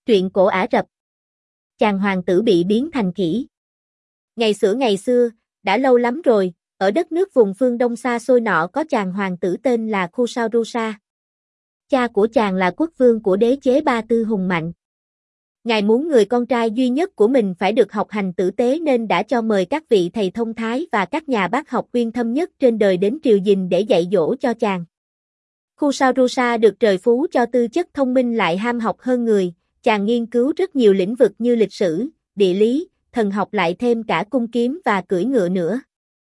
Truyện cổ Ả Rập. Chàng hoàng tử bị biến thành khỉ. Ngày xưa, đã lâu lắm rồi, ở đất nước vùng phương Đông xa xôi nọ có chàng hoàng tử tên là Khusaurusa. Cha của chàng là quốc vương của đế chế Ba Tư hùng mạnh. Ngài muốn người con trai duy nhất của mình phải được học hành tử tế nên đã cho mời các vị thầy thông thái và các nhà bác học uyên thâm nhất trên đời đến triều đình để dạy dỗ cho chàng. Khusaurusa được trời phú cho tư chất thông minh lại ham học hơn người, chàng nghiên cứu rất nhiều lĩnh vực như lịch sử, địa lý, thần học lại thêm cả cung kiếm và cưỡi ngựa nữa.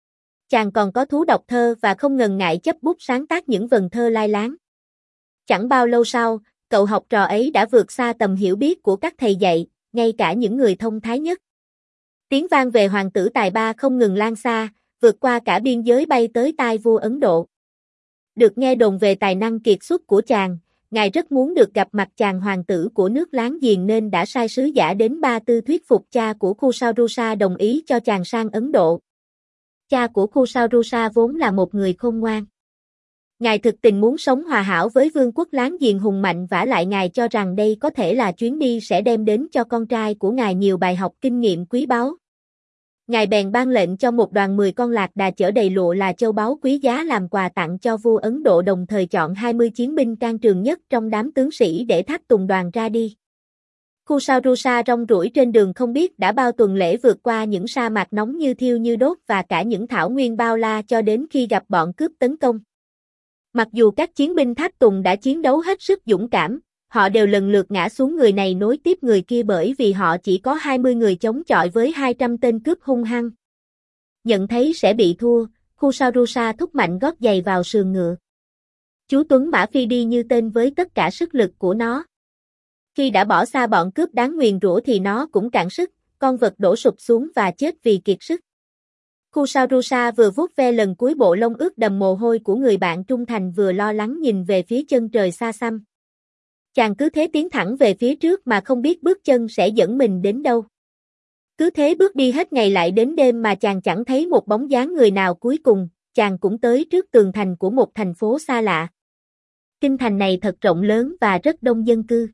Chàng còn có thú đọc thơ và không ngần ngại chấp bút sáng tác những vần thơ lai láng. Chẳng bao lâu sau, cậu học trò ấy đã vượt xa tầm hiểu biết của các thầy dạy, ngay cả những người thông thái nhất. Tiếng vang về hoàng tử tài ba không ngừng lan xa, vượt qua cả biên giới bay tới tai vua Ấn Độ. Được nghe đồn về tài năng kiệt xuất của chàng, ngài rất muốn được gặp mặt chàng hoàng tử của nước láng giềng nên đã sai sứ giả đến Ba Tư thuyết phục cha của Khusaurusa đồng ý cho chàng sang Ấn Độ. Cha của Khusaurusa vốn là một người khôn ngoan. Ngài thực tình muốn sống hòa hảo với vương quốc láng giềng hùng mạnh, vả lại ngài cho rằng đây có thể là chuyến đi sẽ đem đến cho con trai của ngài nhiều bài học kinh nghiệm quý báu. Ngài bèn ban lệnh cho một đoàn 10 con lạc đà chở đầy lụa là châu báu quý giá làm quà tặng cho vua Ấn Độ, đồng thời chọn 20 chiến binh can trường nhất trong đám tướng sĩ để thác tùng đoàn ra đi. Khusaurusa rong ruổi trên đường không biết đã bao tuần lễ, vượt qua những sa mạc nóng như thiêu như đốt và cả những thảo nguyên bao la cho đến khi gặp bọn cướp tấn công. Mặc dù các chiến binh thác tùng đã chiến đấu hết sức dũng cảm, họ đều lần lượt ngã xuống người này nối tiếp người kia bởi vì họ chỉ có 20 người chống chọi với 200 tên cướp hung hăng. Nhận thấy sẽ bị thua, Khusaurusa thúc mạnh gót giày vào sườn ngựa. Chú Tuấn Mã phi đi như tên với tất cả sức lực của nó. Khi đã bỏ xa bọn cướp đáng nguyền rủa thì nó cũng cạn sức, con vật đổ sụp xuống và chết vì kiệt sức. Khusaurusa vừa vuốt ve lần cuối bộ lông ướt đầm mồ hôi của người bạn trung thành, vừa lo lắng nhìn về phía chân trời xa xăm. Chàng cứ thế tiến thẳng về phía trước mà không biết bước chân sẽ dẫn mình đến đâu. Cứ thế bước đi hết ngày lại đến đêm mà chàng chẳng thấy một bóng dáng người nào. Cuối cùng, chàng cũng tới trước tường thành của một thành phố xa lạ. Kinh thành này thật rộng lớn và rất đông dân cư.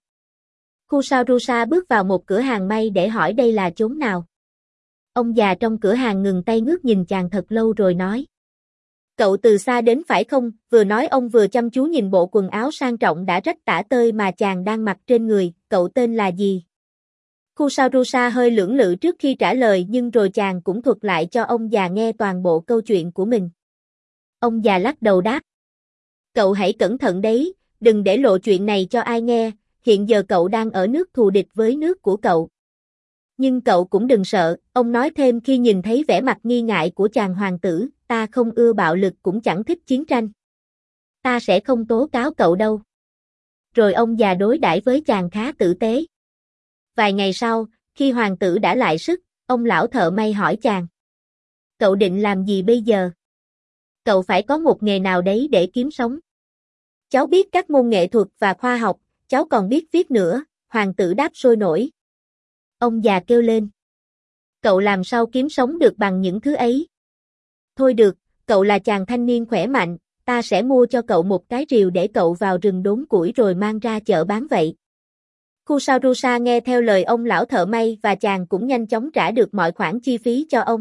Khusaurusa bước vào một cửa hàng may để hỏi đây là chốn nào. Ông già trong cửa hàng ngừng tay ngước nhìn chàng thật lâu rồi nói: "Cậu từ xa đến phải không?" Vừa nói ông vừa chăm chú nhìn bộ quần áo sang trọng đã rách tả tơi mà chàng đang mặc trên người. "Cậu tên là gì?" Khusaurusa hơi lưỡng lự trước khi trả lời, nhưng rồi chàng cũng thuật lại cho ông già nghe toàn bộ câu chuyện của mình. Ông già lắc đầu đáp: "Cậu hãy cẩn thận đấy, đừng để lộ chuyện này cho ai nghe, hiện giờ cậu đang ở nước thù địch với nước của cậu. Nhưng cậu cũng đừng sợ," ông nói thêm khi nhìn thấy vẻ mặt nghi ngại của chàng hoàng tử, "ta không ưa bạo lực cũng chẳng thích chiến tranh. Ta sẽ không tố cáo cậu đâu." Rồi ông già đối đãi với chàng khá tử tế. Vài ngày sau, khi hoàng tử đã lại sức, ông lão thợ may hỏi chàng: "Cậu định làm gì bây giờ? Cậu phải có một nghề nào đấy để kiếm sống." "Cháu biết các môn nghệ thuật và khoa học, cháu còn biết viết nữa," hoàng tử đáp sôi nổi. Ông già kêu lên: "Cậu làm sao kiếm sống được bằng những thứ ấy? Thôi được, cậu là chàng thanh niên khỏe mạnh, ta sẽ mua cho cậu một cái rìu để cậu vào rừng đốn củi rồi mang ra chợ bán vậy." Khusaurusa nghe theo lời ông lão thợ may và chàng cũng nhanh chóng trả được mọi khoản chi phí cho ông.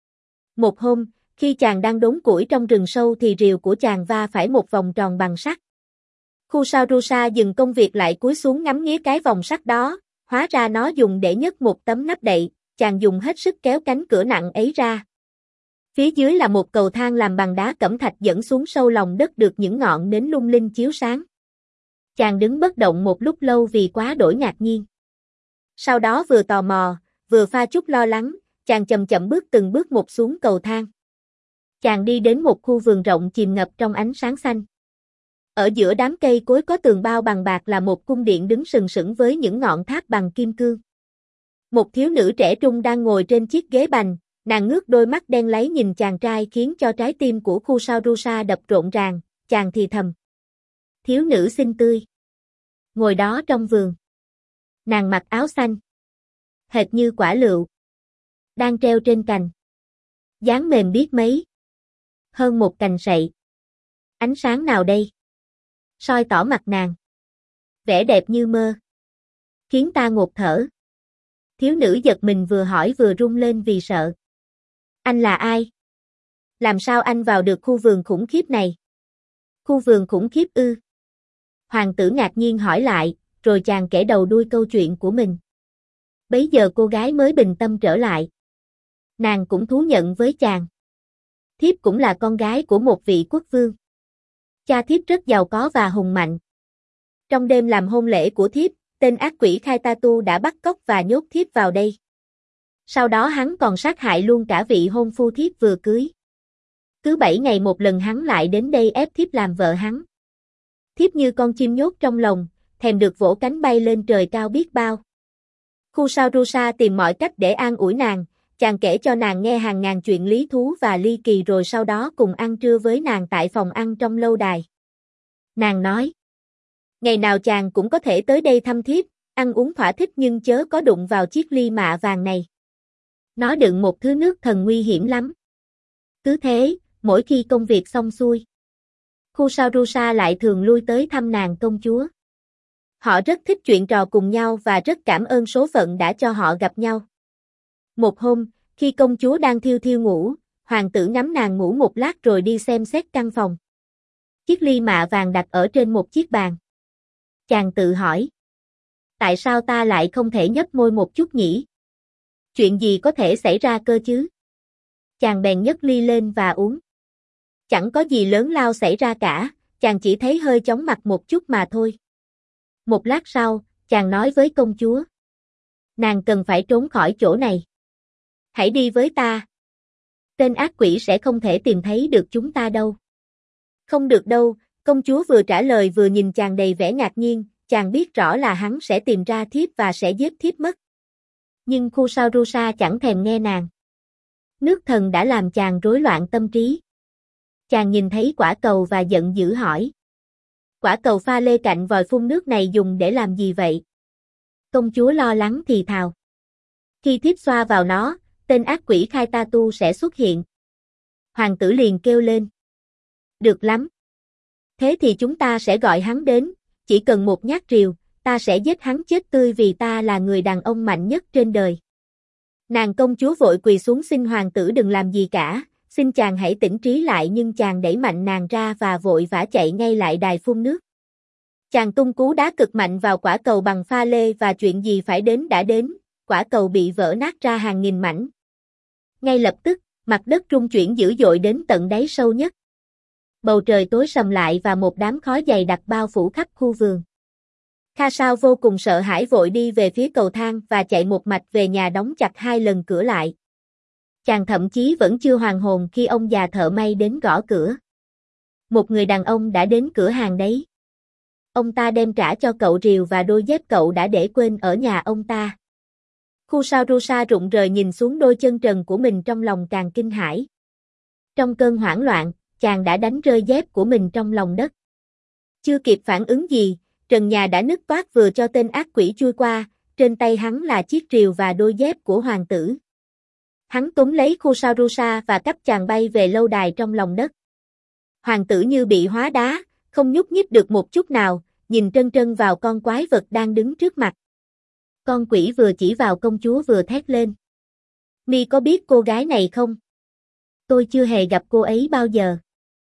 Một hôm, khi chàng đang đốn củi trong rừng sâu thì rìu của chàng va phải một vòng tròn bằng sắt. Khusaurusa dừng công việc lại cúi xuống ngắm nghía cái vòng sắt đó, hóa ra nó dùng để nhấc một tấm nắp đậy. Chàng dùng hết sức kéo cánh cửa nặng ấy ra. Phía dưới là một cầu thang làm bằng đá cẩm thạch dẫn xuống sâu lòng đất được những ngọn nến lung linh chiếu sáng. Chàng đứng bất động một lúc lâu vì quá đổi ngạc nhiên. Sau đó vừa tò mò, vừa pha chút lo lắng, chàng chậm chậm bước từng bước một xuống cầu thang. Chàng đi đến một khu vườn rộng chìm ngập trong ánh sáng xanh. Ở giữa đám cây cối có tường bao bằng bạc là một cung điện đứng sừng sững với những ngọn tháp bằng kim cương. Một thiếu nữ trẻ trung đang ngồi trên chiếc ghế bành, nàng ngước đôi mắt đen láy nhìn chàng trai khiến cho trái tim của Khusaurusa đập rộn ràng. Chàng thì thầm: "Thiếu nữ xinh tươi, ngồi đó trong vườn. Nàng mặc áo xanh, hệt như quả lựu, đang treo trên cành. Dáng mềm biết mấy, hơn một cành sậy. Ánh sáng nào đây soi tỏ mặt nàng, vẻ đẹp như mơ. khiến ta ngột thở. Thiếu nữ giật mình vừa hỏi vừa run lên vì sợ. Anh là ai? Làm sao anh vào được khu vườn khủng khiếp này? Khu vườn khủng khiếp ư? Hoàng tử ngạc nhiên hỏi lại, rồi chàng kể đầu đuôi câu chuyện của mình. Bấy giờ cô gái mới bình tâm trở lại. Nàng cũng thú nhận với chàng. Thiếp cũng là con gái của một vị quốc vương. Cha thiếp rất giàu có và hùng mạnh. Trong đêm làm hôn lễ của thiếp, tên ác quỷ Khaitatu đã bắt cóc và nhốt thiếp vào đây. Sau đó hắn còn sát hại luôn cả vị hôn phu thiếp vừa cưới. Cứ 7 ngày một lần hắn lại đến đây ép thiếp làm vợ hắn. Thiếp như con chim nhốt trong lồng, thèm được vỗ cánh bay lên trời cao biết bao. Kusarusa tìm mọi cách để an ủi nàng, chàng kể cho nàng nghe hàng ngàn chuyện lý thú và ly kỳ rồi sau đó cùng ăn trưa với nàng tại phòng ăn trong lâu đài. Nàng nói, ngày nào chàng cũng có thể tới đây thăm thiếp, ăn uống thỏa thích nhưng chớ có đụng vào chiếc ly mạ vàng này. Nó đựng một thứ nước thần nguy hiểm lắm. Cứ thế, mỗi khi công việc xong xuôi, Kusarusa lại thường lui tới thăm nàng công chúa. Họ rất thích chuyện trò cùng nhau và rất cảm ơn số phận đã cho họ gặp nhau. Một hôm, khi công chúa đang thiêu thiêu ngủ, hoàng tử ngắm nàng ngủ một lát rồi đi xem xét căn phòng. Chiếc ly mạ vàng đặt ở trên một chiếc bàn. Chàng tự hỏi, tại sao ta lại không thể nhếch môi một chút nhỉ? Chuyện gì có thể xảy ra cơ chứ? Chàng bèn nhấc ly lên và uống. Chẳng có gì lớn lao xảy ra cả, chàng chỉ thấy hơi chóng mặt một chút mà thôi. Một lát sau, chàng nói với công chúa. Nàng cần phải trốn khỏi chỗ này. Hãy đi với ta. Tên ác quỷ sẽ không thể tìm thấy được chúng ta đâu. Không được đâu, công chúa vừa trả lời vừa nhìn chàng đầy vẻ ngạc nhiên, chàng biết rõ là hắn sẽ tìm ra thiếp và sẽ giết thiếp mất. Nhưng Kusarusa chẳng thèm nghe nàng. Nước thần đã làm chàng rối loạn tâm trí. Chàng nhìn thấy quả cầu và giận dữ hỏi. Quả cầu pha lê cạnh vòi phun nước này dùng để làm gì vậy? Công chúa lo lắng thì thào. Khi thiếp xoa vào nó, tên ác quỷ Khaitatu sẽ xuất hiện. Hoàng tử liền kêu lên. Được lắm. Thế thì chúng ta sẽ gọi hắn đến, chỉ cần một nhát rìu, ta sẽ giết hắn chết tươi vì ta là người đàn ông mạnh nhất trên đời. Nàng công chúa vội quỳ xuống xin hoàng tử đừng làm gì cả, xin chàng hãy tỉnh trí lại nhưng chàng đẩy mạnh nàng ra và vội vã chạy ngay lại đài phun nước. Chàng tung cú đá cực mạnh vào quả cầu bằng pha lê và chuyện gì phải đến đã đến, quả cầu bị vỡ nát ra hàng nghìn mảnh. Ngay lập tức, mặt đất rung chuyển dữ dội đến tận đáy sâu nhất. Bầu trời tối sầm lại và một đám khói dày đặc bao phủ khắp khu vườn. Kha Sao vô cùng sợ hãi vội đi về phía cầu thang và chạy một mạch về nhà đóng chặt 2 lần cửa lại. Chàng thậm chí vẫn chưa hoàn hồn khi ông già thợ may đến gõ cửa. Một người đàn ông đã đến cửa hàng đấy. Ông ta đem trả cho cậu rìu và đôi dép cậu đã để quên ở nhà ông ta. Kusarusa rụng rời nhìn xuống đôi chân trần của mình trong lòng càng kinh hãi. Trong cơn hoảng loạn, chàng đã đánh rơi dép của mình trong lòng đất. Chưa kịp phản ứng gì, trần nhà đã nứt toác vừa cho tên ác quỷ chui qua, trên tay hắn là chiếc rìu và đôi dép của hoàng tử. Hắn túm lấy Kusarusa và cắp chàng bay về lâu đài trong lòng đất. Hoàng tử như bị hóa đá, không nhúc nhích được một chút nào, nhìn trân trân vào con quái vật đang đứng trước mặt. Con quỷ vừa chỉ vào công chúa vừa thét lên. Mi có biết cô gái này không? Tôi chưa hề gặp cô ấy bao giờ.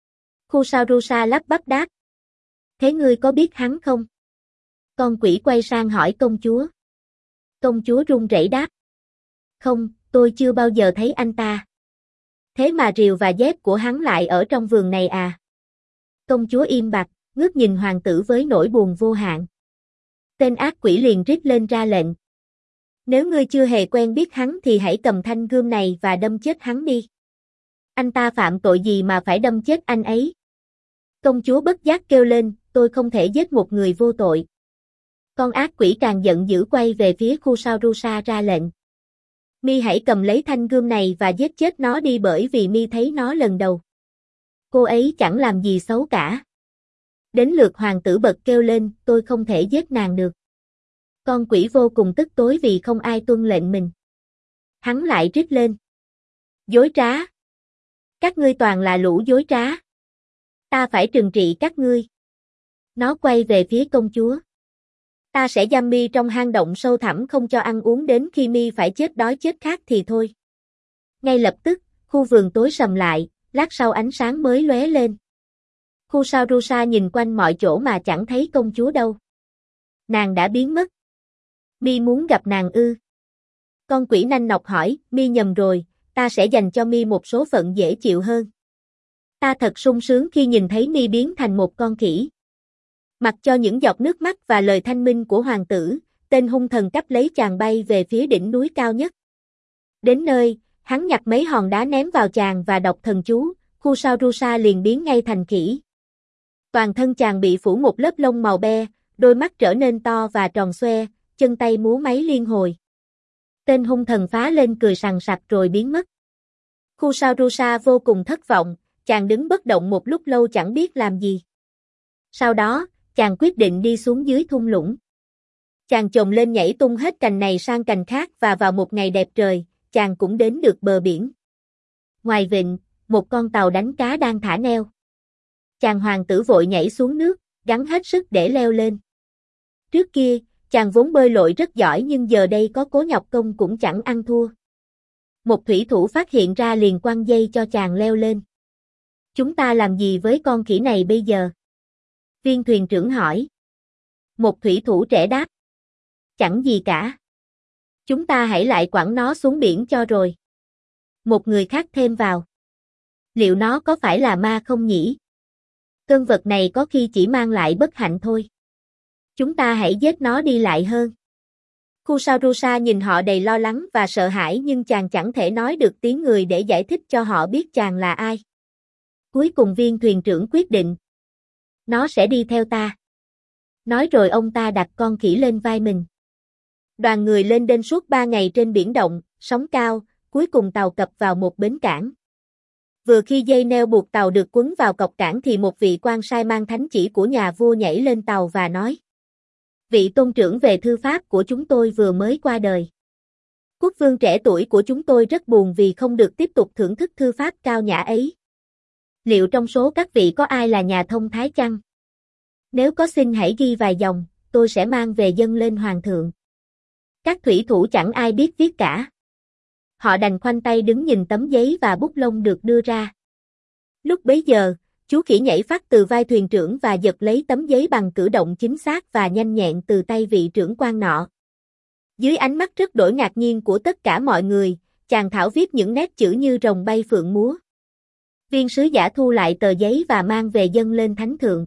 Kusarusa lắp bắp đáp. Thế ngươi có biết hắn không? Con quỷ quay sang hỏi công chúa. Công chúa run rẩy đáp. Không, tôi chưa bao giờ thấy anh ta. Thế mà rìu và dép của hắn lại ở trong vườn này à? Công chúa im bặt, ngước nhìn hoàng tử với nỗi buồn vô hạn. Tên ác quỷ liền rít lên ra lệnh. Nếu ngươi chưa hề quen biết hắn thì hãy cầm thanh gươm này và đâm chết hắn đi. Anh ta phạm tội gì mà phải đâm chết anh ấy? Công chúa bất giác kêu lên, tôi không thể giết một người vô tội. Con ác quỷ càng giận dữ quay về phía Kusarusa ra lệnh. Mi hãy cầm lấy thanh gươm này và giết chết nó đi bởi vì Mi thấy nó lần đầu. Cô ấy chẳng làm gì xấu cả. Đến lượt hoàng tử bật kêu lên, tôi không thể giết nàng được. Con quỷ vô cùng tức tối vì không ai tuân lệnh mình. Hắn lại rít lên. Dối trá. Các ngươi toàn là lũ dối trá. Ta phải trừng trị các ngươi. Nó quay về phía công chúa. Ta sẽ giam mi trong hang động sâu thẳm không cho ăn uống đến khi mi phải chết đói chết khát thì thôi. Ngay lập tức, khu vườn tối sầm lại, lát sau ánh sáng mới lóe lên. Kusarusa nhìn quanh mọi chỗ mà chẳng thấy công chúa đâu. Nàng đã biến mất. Mi muốn gặp nàng ư? Con quỷ nanh nọc hỏi, Mi nhầm rồi, ta sẽ dành cho Mi một số phận dễ chịu hơn. Ta thật sung sướng khi nhìn thấy Mi biến thành một con khỉ. Mặc cho những giọt nước mắt và lời thanh minh của hoàng tử, tên hung thần cắp lấy chàng bay về phía đỉnh núi cao nhất. Đến nơi, hắn nhặt mấy hòn đá ném vào chàng và đọc thần chú, Kusarusa liền biến ngay thành khỉ. Toàn thân chàng bị phủ một lớp lông màu be, đôi mắt trở nên to và tròn xoe, chân tay múa máy liên hồi. Tên hung thần phá lên cười sằng sặc rồi biến mất. Kusarusa vô cùng thất vọng, chàng đứng bất động một lúc lâu chẳng biết làm gì. Sau đó, chàng quyết định đi xuống dưới thung lũng. Chàng chồm lên nhảy tung hết cành này sang cành khác và vào một ngày đẹp trời, chàng cũng đến được bờ biển. Ngoài vịnh, một con tàu đánh cá đang thả neo. Chàng hoàng tử vội nhảy xuống nước, gắng hết sức để leo lên. Trước kia, chàng vốn bơi lội rất giỏi nhưng giờ đây có cố nhọc công cũng chẳng ăn thua. Một thủy thủ phát hiện ra liền quăng dây cho chàng leo lên. Chúng ta làm gì với con khỉ này bây giờ? Viên thuyền trưởng hỏi. Một thủy thủ trẻ đáp. Chẳng gì cả. Chúng ta hãy lại quẳng nó xuống biển cho rồi. Một người khác thêm vào. Liệu nó có phải là ma không nhỉ? Cơn vật này có khi chỉ mang lại bất hạnh thôi. Chúng ta hãy giết nó đi lại hơn. Kusarusa nhìn họ đầy lo lắng và sợ hãi nhưng chàng chẳng thể nói được tiếng người để giải thích cho họ biết chàng là ai. Cuối cùng viên thuyền trưởng quyết định. Nó sẽ đi theo ta. Nói rồi ông ta đặt con khỉ lên vai mình. Đoàn người lên đên suốt 3 ngày trên biển động, sóng cao, cuối cùng tàu cập vào một bến cảng. Vừa khi dây neo buộc tàu được quấn vào cọc cảng thì một vị quan sai mang thánh chỉ của nhà vua nhảy lên tàu và nói. Vị tôn trưởng về thư pháp của chúng tôi vừa mới qua đời. Quốc vương trẻ tuổi của chúng tôi rất buồn vì không được tiếp tục thưởng thức thư pháp cao nhã ấy. Liệu trong số các vị có ai là nhà thông thái chăng? Nếu có xin hãy ghi vài dòng, tôi sẽ mang về dâng lên hoàng thượng. Các thủy thủ chẳng ai biết viết cả. Họ đành khoanh tay đứng nhìn tấm giấy và bút lông được đưa ra. Lúc bấy giờ, chú khỉ nhảy phát từ vai thuyền trưởng và giật lấy tấm giấy bằng cử động chính xác và nhanh nhẹn từ tay vị trưởng quan nọ. Dưới ánh mắt rất đổi ngạc nhiên của tất cả mọi người, chàng thảo viết những nét chữ như rồng bay phượng múa. Viên sứ giả thu lại tờ giấy và mang về dâng lên thánh thượng.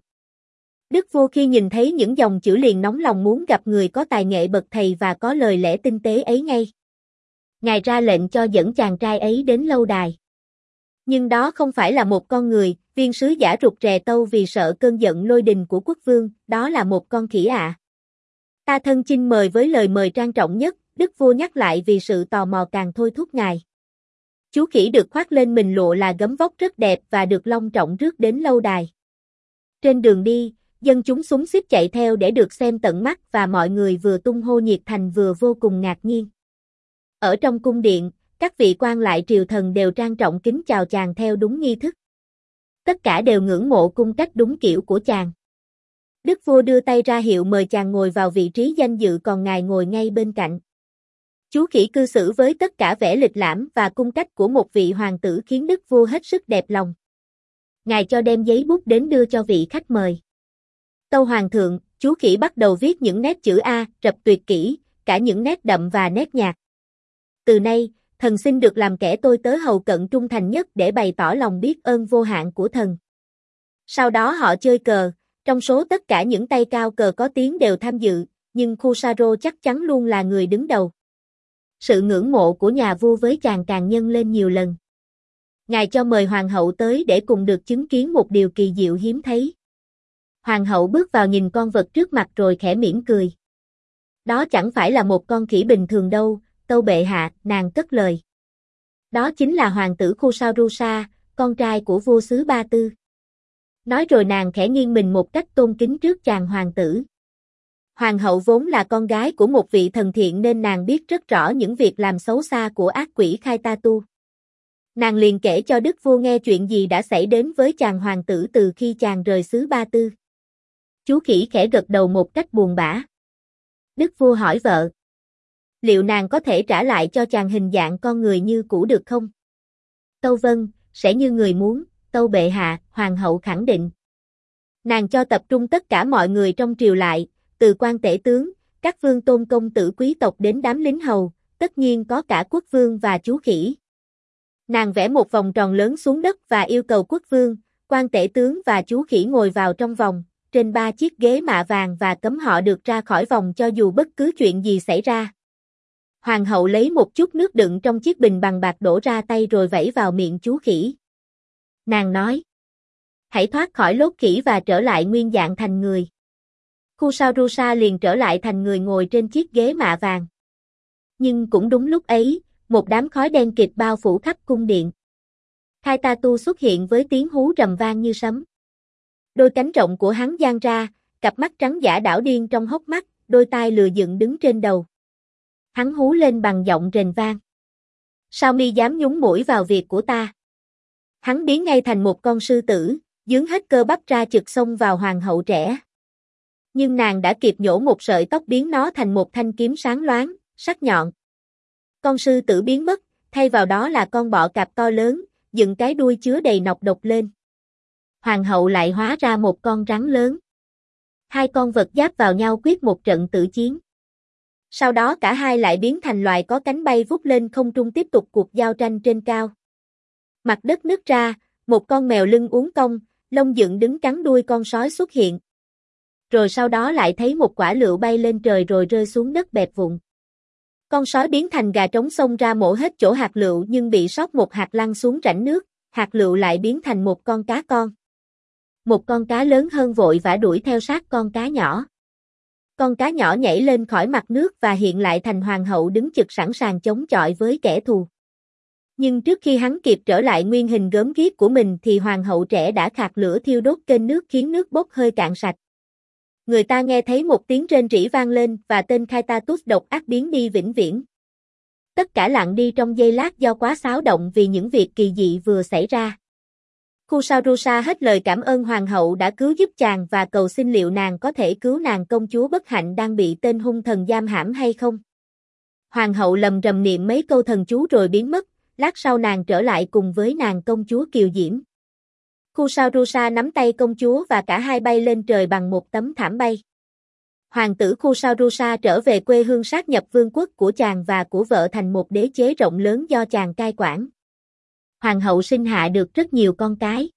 Đức vua khi nhìn thấy những dòng chữ liền nóng lòng muốn gặp người có tài nghệ bậc thầy và có lời lẽ tinh tế ấy ngay. Ngài ra lệnh cho dẫn chàng trai ấy đến lâu đài. Nhưng đó không phải là một con người, viên sứ giả rụt rè tâu vì sợ cơn giận lôi đình của quốc vương, đó là một con khỉ ạ. Ta thân chinh mời với lời mời trang trọng nhất, đức vua nhắc lại vì sự tò mò càng thôi thúc ngài. Chú khỉ được khoác lên mình lụa là gấm vóc rất đẹp và được long trọng rước đến lâu đài. Trên đường đi, dân chúng xúm xít chạy theo để được xem tận mắt và mọi người vừa tung hô nhiệt thành vừa vô cùng ngạc nhiên. Ở trong cung điện, các vị quan lại triều thần đều trang trọng kính chào chàng theo đúng nghi thức. Tất cả đều ngưỡng mộ cung cách đúng kiểu của chàng. Đức vua đưa tay ra hiệu mời chàng ngồi vào vị trí danh dự còn ngài ngồi ngay bên cạnh. Chú khỉ cư xử với tất cả vẻ lịch lãm và cung cách của một vị hoàng tử khiến đức vua hết sức đẹp lòng. Ngài cho đem giấy bút đến đưa cho vị khách mời. Tâu hoàng thượng, chú khỉ bắt đầu viết những nét chữ A, rập tuyệt kỹ, cả những nét đậm và nét nhạt. Từ nay, thần xin được làm kẻ tôi tớ hầu cận trung thành nhất để bày tỏ lòng biết ơn vô hạn của thần. Sau đó họ chơi cờ, trong số tất cả những tay cao cờ có tiếng đều tham dự, nhưng Kusaro chắc chắn luôn là người đứng đầu. Sự ngưỡng mộ của nhà vua với chàng càng nhân lên nhiều lần. Ngài cho mời hoàng hậu tới để cùng được chứng kiến một điều kỳ diệu hiếm thấy. Hoàng hậu bước vào nhìn con vật trước mặt rồi khẽ mỉm cười. Đó chẳng phải là một con khỉ bình thường đâu, tâu bệ hạ, nàng cất lời. Đó chính là hoàng tử Kusarusa, con trai của vua xứ Ba Tư. Nói rồi nàng khẽ nghiêng mình một cách tôn kính trước chàng hoàng tử. Hoàng hậu vốn là con gái của một vị thần thiện nên nàng biết rất rõ những việc làm xấu xa của ác quỷ Khaitatu. Nàng liền kể cho đức vua nghe chuyện gì đã xảy đến với chàng hoàng tử từ khi chàng rời xứ Ba Tư. Chú khỉ khẽ gật đầu một cách buồn bã. Đức vua hỏi vợ. Liệu nàng có thể trả lại cho chàng hình dạng con người như cũ được không? Tâu vâng, sẽ như người muốn, tâu bệ hạ, hoàng hậu khẳng định. Nàng cho tập trung tất cả mọi người trong triều lại, từ quan tể tướng, các vương tôn công tử quý tộc đến đám lính hầu, tất nhiên có cả quốc vương và chú khỉ. Nàng vẽ một vòng tròn lớn xuống đất và yêu cầu quốc vương, quan tể tướng và chú khỉ ngồi vào trong vòng, trên 3 chiếc ghế mạ vàng và cấm họ được ra khỏi vòng cho dù bất cứ chuyện gì xảy ra. Hoàng hậu lấy một chút nước đựng trong chiếc bình bằng bạc đổ ra tay rồi vẩy vào miệng chú khỉ. Nàng nói, hãy thoát khỏi lốt khỉ và trở lại nguyên dạng thành người. Kusarusa liền trở lại thành người ngồi trên chiếc ghế mạ vàng. Nhưng cũng đúng lúc ấy, một đám khói đen kịt bao phủ khắp cung điện. Kaitatu xuất hiện với tiếng hú rầm vang như sấm. Đôi cánh rộng của hắn dang ra, cặp mắt trắng dã đảo điên trong hốc mắt, đôi tai lừa dựng đứng trên đầu. Hắn hú lên bằng giọng rền vang. Sao mi dám nhúng mũi vào việc của ta? Hắn biến ngay thành một con sư tử, dướng hết cơ bắp ra chực xông vào hoàng hậu trẻ. Nhưng nàng đã kịp nhổ một sợi tóc biến nó thành một thanh kiếm sáng loáng, sắc nhọn. Con sư tử biến mất, thay vào đó là con bọ cạp to lớn, dựng cái đuôi chứa đầy nọc độc lên. Hoàng hậu lại hóa ra một con rắn lớn. Hai con vật giáp vào nhau quyết một trận tử chiến. Sau đó cả hai lại biến thành loài có cánh bay vút lên không trung tiếp tục cuộc giao tranh trên cao. Mặt đất nứt ra, một con mèo lưng uốn cong, lông dựng đứng cắn đuôi con sói xuất hiện. Rồi sau đó lại thấy một quả lựu bay lên trời rồi rơi xuống đất bẹp vụn. Con sói biến thành gà trống xông ra mổ hết chỗ hạt lựu nhưng bị sót một hạt lăn xuống rãnh nước, hạt lựu lại biến thành một con cá con. Một con cá lớn hơn vội vã đuổi theo sát con cá nhỏ. Con cá nhỏ nhảy lên khỏi mặt nước và hiện lại thành hoàng hậu đứng chực sẵn sàng chống chọi với kẻ thù. Nhưng trước khi hắn kịp trở lại nguyên hình gớm ghiếc của mình thì hoàng hậu trẻ đã khạc lửa thiêu đốt kênh nước khiến nước bốc hơi cạn sạch. Người ta nghe thấy một tiếng rên rỉ vang lên và tên Kaitatus độc ác biến đi vĩnh viễn. Tất cả lặng đi trong giây lát do quá xáo động vì những việc kỳ dị vừa xảy ra. Kusarusa hết lời cảm ơn hoàng hậu đã cứu giúp chàng và cầu xin liệu nàng có thể cứu nàng công chúa bất hạnh đang bị tên hung thần giam hãm hay không. Hoàng hậu lầm rầm niệm mấy câu thần chú rồi biến mất, lát sau nàng trở lại cùng với nàng công chúa kiều diễm. Kusarusa nắm tay công chúa và cả hai bay lên trời bằng một tấm thảm bay. Hoàng tử Kusarusa trở về quê hương sát nhập vương quốc của chàng và của vợ thành một đế chế rộng lớn do chàng cai quản. Hoàng hậu sinh hạ được rất nhiều con cái.